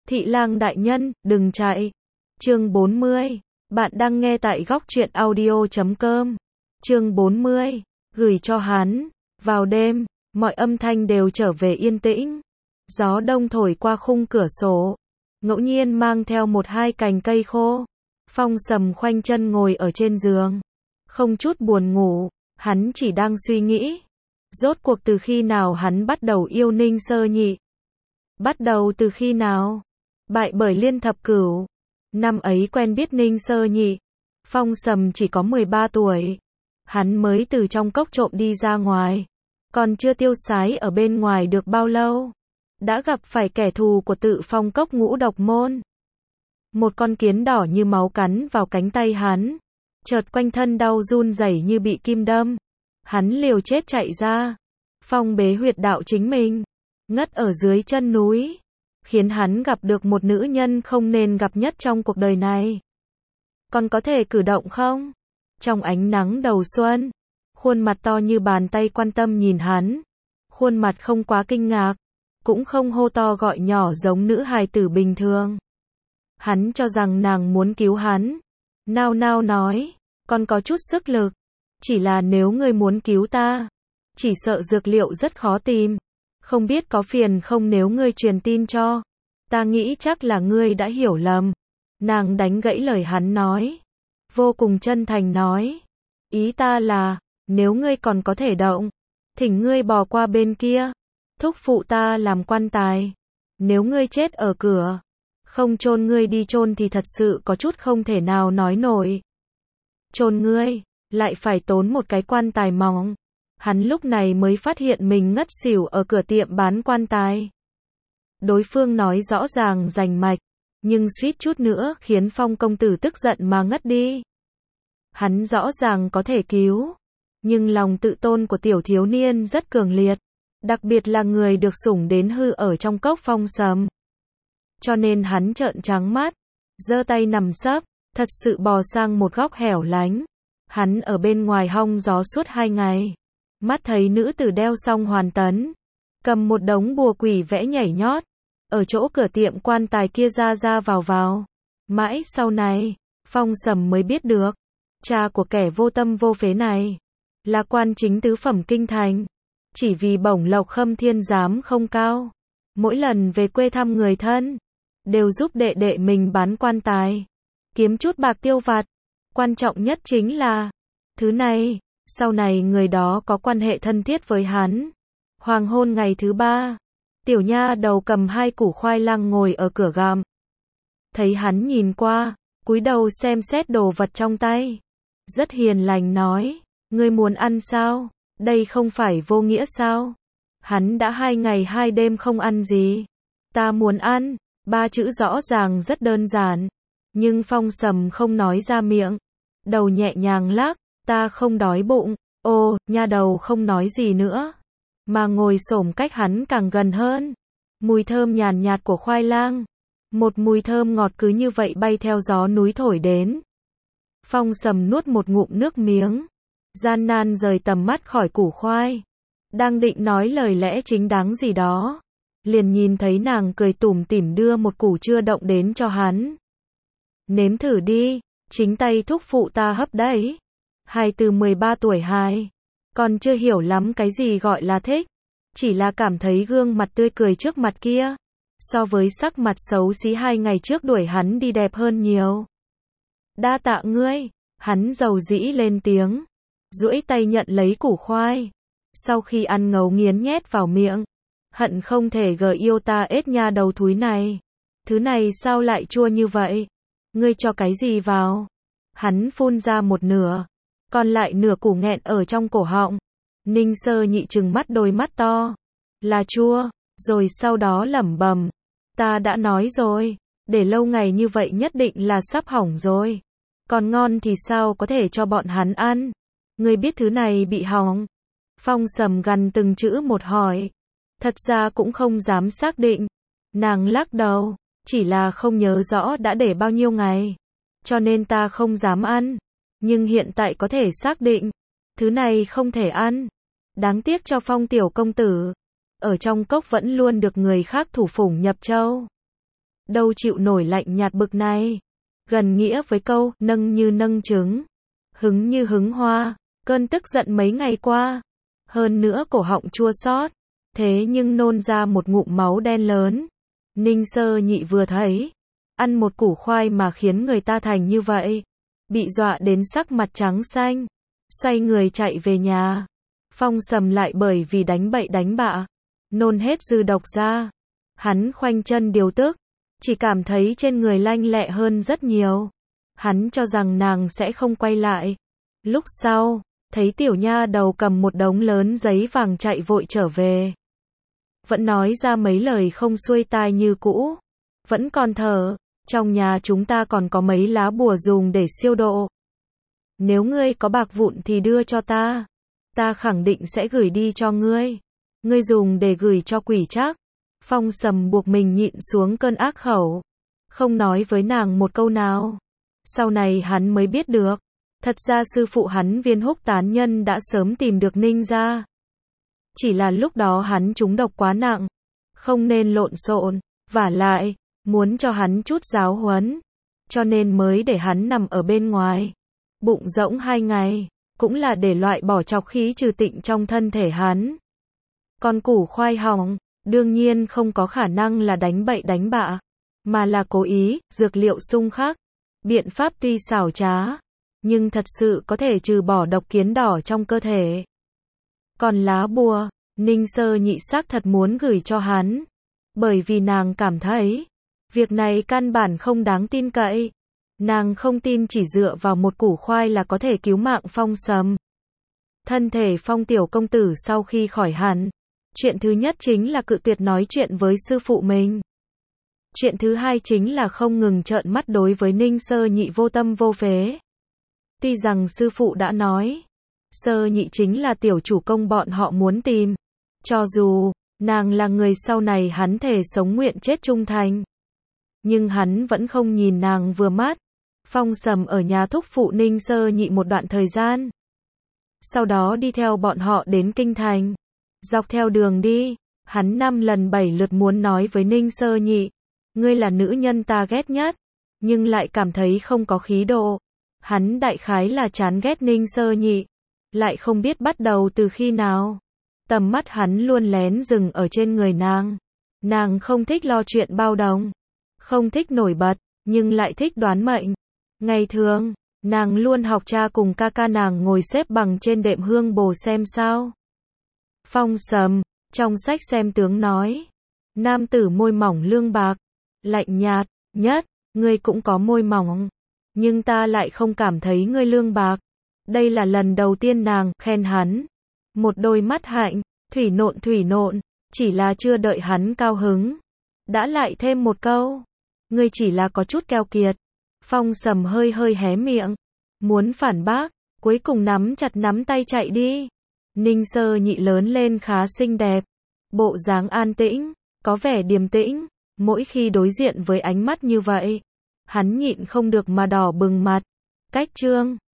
Thị lang đại nhân, đừng chạy. Chương 40. Bạn đang nghe tại góc truyện audio.com. Chương 40. Gửi cho hắn. Vào đêm, mọi âm thanh đều trở về yên tĩnh. Gió đông thổi qua khung cửa sổ, ngẫu nhiên mang theo một hai cành cây khô. Phong Sầm khoanh chân ngồi ở trên giường, không chút buồn ngủ, hắn chỉ đang suy nghĩ. Rốt cuộc từ khi nào hắn bắt đầu yêu Ninh Sơ Nhị? Bắt đầu từ khi nào? Bại bởi Liên Thập Cửu. Năm ấy quen biết Ninh Sơ Nhị, Phong Sầm chỉ có 13 tuổi. Hắn mới từ trong cốc trộm đi ra ngoài, còn chưa tiêu sái ở bên ngoài được bao lâu, đã gặp phải kẻ thù của Tự Phong Cốc Ngũ Độc Môn. Một con kiến đỏ như máu cắn vào cánh tay hắn, chợt quanh thân đau run rẩy như bị kim đâm. Hắn liều chết chạy ra, phong bế huyệt đạo chính mình, ngất ở dưới chân núi, khiến hắn gặp được một nữ nhân không nên gặp nhất trong cuộc đời này. Còn có thể cử động không? Trong ánh nắng đầu xuân, khuôn mặt to như bàn tay quan tâm nhìn hắn, khuôn mặt không quá kinh ngạc, cũng không hô to gọi nhỏ giống nữ hài tử bình thường. Hắn cho rằng nàng muốn cứu hắn, nao nao nói, con có chút sức lực, chỉ là nếu ngươi muốn cứu ta, chỉ sợ dược liệu rất khó tìm, không biết có phiền không nếu ngươi truyền tin cho, ta nghĩ chắc là ngươi đã hiểu lầm. Nàng đánh gãy lời hắn nói, vô cùng chân thành nói, ý ta là, nếu ngươi còn có thể động, thỉnh ngươi bò qua bên kia, thúc phụ ta làm quan tài, nếu ngươi chết ở cửa, không chôn ngươi đi chôn thì thật sự có chút không thể nào nói nổi. Chôn ngươi, lại phải tốn một cái quan tài mỏng. Hắn lúc này mới phát hiện mình ngất xỉu ở cửa tiệm bán quan tài. Đối phương nói rõ ràng rành mạch, nhưng suýt chút nữa khiến Phong công tử tức giận mà ngất đi. Hắn rõ ràng có thể cứu, nhưng lòng tự tôn của tiểu thiếu niên rất cường liệt, đặc biệt là người được sủng đến hư ở trong cốc Phong Sầm. Cho nên hắn trợn trắng mắt, giơ tay nằm sấp, thật sự bò sang một góc hẻo lánh. Hắn ở bên ngoài hong gió suốt 2 ngày, mắt thấy nữ tử đeo xong hoàn tấn, cầm một đống bùa quỷ vẽ nhảy nhót, ở chỗ cửa tiệm quan tài kia ra ra vào. Mãi sau này, Phong Sầm mới biết được, cha của kẻ vô tâm vô phế này, là quan chính tứ phẩm kinh thành. Chỉ vì bổng lộc Khâm Thiên Giám không cao, mỗi lần về quê thăm người thân, đều giúp đệ đệ mình bán quan tài, kiếm chút bạc tiêu vặt. Quan trọng nhất chính là, thứ này, sau này người đó có quan hệ thân thiết với hắn. Hoàng hôn ngày thứ 3, tiểu nha đầu cầm 2 củ khoai lang ngồi ở cửa gặm. Thấy hắn nhìn qua, cúi đầu xem xét đồ vật trong tay, rất hiền lành nói, ngươi muốn ăn sao? Đây không phải vô nghĩa sao? Hắn đã 2 ngày 2 đêm không ăn gì. Ta muốn ăn, 3 chữ rõ ràng rất đơn giản. Nhưng Phong Sầm không nói ra miệng, đầu nhẹ nhàng lắc, ta không đói bụng. Ô, nha đầu không nói gì nữa, mà ngồi xổm cách hắn càng gần hơn. Mùi thơm nhàn nhạt của khoai lang, một mùi thơm ngọt cứ như vậy bay theo gió núi thổi đến. Phong Sầm nuốt một ngụm nước miếng, gian nan rời tầm mắt khỏi củ khoai, đang định nói lời lẽ chính đáng gì đó, liền nhìn thấy nàng cười tủm tỉm đưa một củ chưa động đến cho hắn. Nếm thử đi, chính tay thúc phụ ta hấp đấy. Hài từ 13 tuổi hài, còn chưa hiểu lắm cái gì gọi là thích, chỉ là cảm thấy gương mặt tươi cười trước mặt kia, so với sắc mặt xấu xí 2 ngày trước đuổi hắn đi đẹp hơn nhiều. Đa tạ ngươi, hắn dầu dĩ lên tiếng, duỗi tay nhận lấy củ khoai, sau khi ăn ngấu nghiến nhét vào miệng, hận không thể gờ yêu ta ết nha đầu thúi này. Thứ này sao lại chua như vậy? Ngươi cho cái gì vào? Hắn phun ra một nửa, còn lại nửa củ nghẹn ở trong cổ họng. Ninh Sơ Nhị trừng mắt đôi mắt to, là chua, rồi sau đó lẩm bẩm, ta đã nói rồi, để lâu ngày như vậy nhất định là sắp hỏng rồi. Còn ngon thì sao có thể cho bọn hắn ăn? Ngươi biết thứ này bị hỏng? Phong Sầm gằn từng chữ một hỏi. Thật ra cũng không dám xác định. Nàng lắc đầu, chỉ là không nhớ rõ đã để bao nhiêu ngày, cho nên ta không dám ăn. Nhưng hiện tại có thể xác định, thứ này không thể ăn. Đáng tiếc cho Phong tiểu công tử, ở trong cốc vẫn luôn được người khác thủ phủng nhập châu. đâu chịu nổi lạnh nhạt bực này. Gần nghĩa với câu, nâng như nâng trứng, hứng như hứng hoa, cơn tức giận mấy ngày qua. Hơn nữa cổ họng chua xót, thế nhưng nôn ra một ngụm máu đen lớn. Ninh Sơ Nhị vừa thấy, ăn một củ khoai mà khiến người ta thành như vậy, bị dọa đến sắc mặt trắng xanh, xoay người chạy về nhà. Phong Sầm lại bởi vì đánh bậy đánh bạ, nôn hết dư độc ra. Hắn khoanh chân điều tức, chỉ cảm thấy trên người lanh lẹ hơn rất nhiều. Hắn cho rằng nàng sẽ không quay lại. Lúc sau, thấy tiểu nha đầu cầm một đống lớn giấy vàng chạy vội trở về. Vẫn nói ra mấy lời không xuôi tai như cũ. Vẫn còn thở, trong nhà chúng ta còn có mấy lá bùa dùng để siêu độ. Nếu ngươi có bạc vụn thì đưa cho ta. Ta khẳng định sẽ gửi đi cho ngươi. Ngươi dùng để gửi cho quỷ chắc. Phong Sầm buộc mình nhịn xuống cơn ác khẩu, không nói với nàng một câu nào. Sau này hắn mới biết được, thật ra sư phụ hắn Viên Húc tán nhân đã sớm tìm được Ninh gia. Chỉ là lúc đó hắn trúng độc quá nặng, không nên lộn xộn, vả lại, muốn cho hắn chút giáo huấn, cho nên mới để hắn nằm ở bên ngoài, bụng rỗng 2 ngày, cũng là để loại bỏ trọc khí trừ tịnh trong thân thể hắn. Còn củ khoai hỏng, đương nhiên không có khả năng là đánh bậy đánh bạ, mà là cố ý, dược liệu xung khắc. Biện pháp tuy xảo trá, nhưng thật sự có thể trừ bỏ độc kiến đỏ trong cơ thể. Còn lá bùa, Ninh Sơ Nhị xác thật muốn gửi cho hắn, bởi vì nàng cảm thấy, việc này căn bản không đáng tin cậy. Nàng không tin chỉ dựa vào một củ khoai là có thể cứu mạng Phong Sầm. Thân thể Phong tiểu công tử sau khi khỏi hẳn, chuyện thứ nhất chính là cự tuyệt nói chuyện với sư phụ mình. Chuyện thứ hai chính là không ngừng trợn mắt đối với Ninh Sơ Nhị vô tâm vô phế. Tuy rằng sư phụ đã nói, Sơ Nhị chính là tiểu chủ công bọn họ muốn tìm. Cho dù, nàng là người sau này hắn thề sống nguyện chết trung thành. Nhưng hắn vẫn không nhìn nàng vừa mắt. Phong Sầm ở nhà thúc phụ Ninh Sơ Nhị một đoạn thời gian. Sau đó đi theo bọn họ đến Kinh Thành. Dọc theo đường đi, hắn 5 lần 7 lượt muốn nói với Ninh Sơ Nhị, ngươi là nữ nhân ta ghét nhất, nhưng lại cảm thấy không có khí độ. Hắn đại khái là chán ghét Ninh Sơ Nhị, lại không biết bắt đầu từ khi nào. Tầm mắt hắn luôn lén dừng ở trên người nàng. Nàng không thích lo chuyện bao đồng, không thích nổi bật, nhưng lại thích đoán mệnh. Ngày thường, nàng luôn học cha cùng ca ca nàng ngồi xếp bằng trên đệm hương bồ xem sao. Phong Sầm, trong sách xem tướng nói, nam tử môi mỏng lương bạc, lạnh nhạt, nhất, ngươi cũng có môi mỏng, nhưng ta lại không cảm thấy ngươi lương bạc. Đây là lần đầu tiên nàng khen hắn. Một đôi mắt hạnh, thủy nộn, chỉ là chưa đợi hắn cao hứng, đã lại thêm một câu, ngươi chỉ là có chút keo kiệt. Phong Sầm hơi hơi hé miệng, muốn phản bác, cuối cùng nắm chặt nắm tay chạy đi. Ninh Sơ Nhị lớn lên khá xinh đẹp, bộ dáng an tĩnh, có vẻ điềm tĩnh, mỗi khi đối diện với ánh mắt như vậy, hắn nhịn không được mà đỏ bừng mặt. Cách chương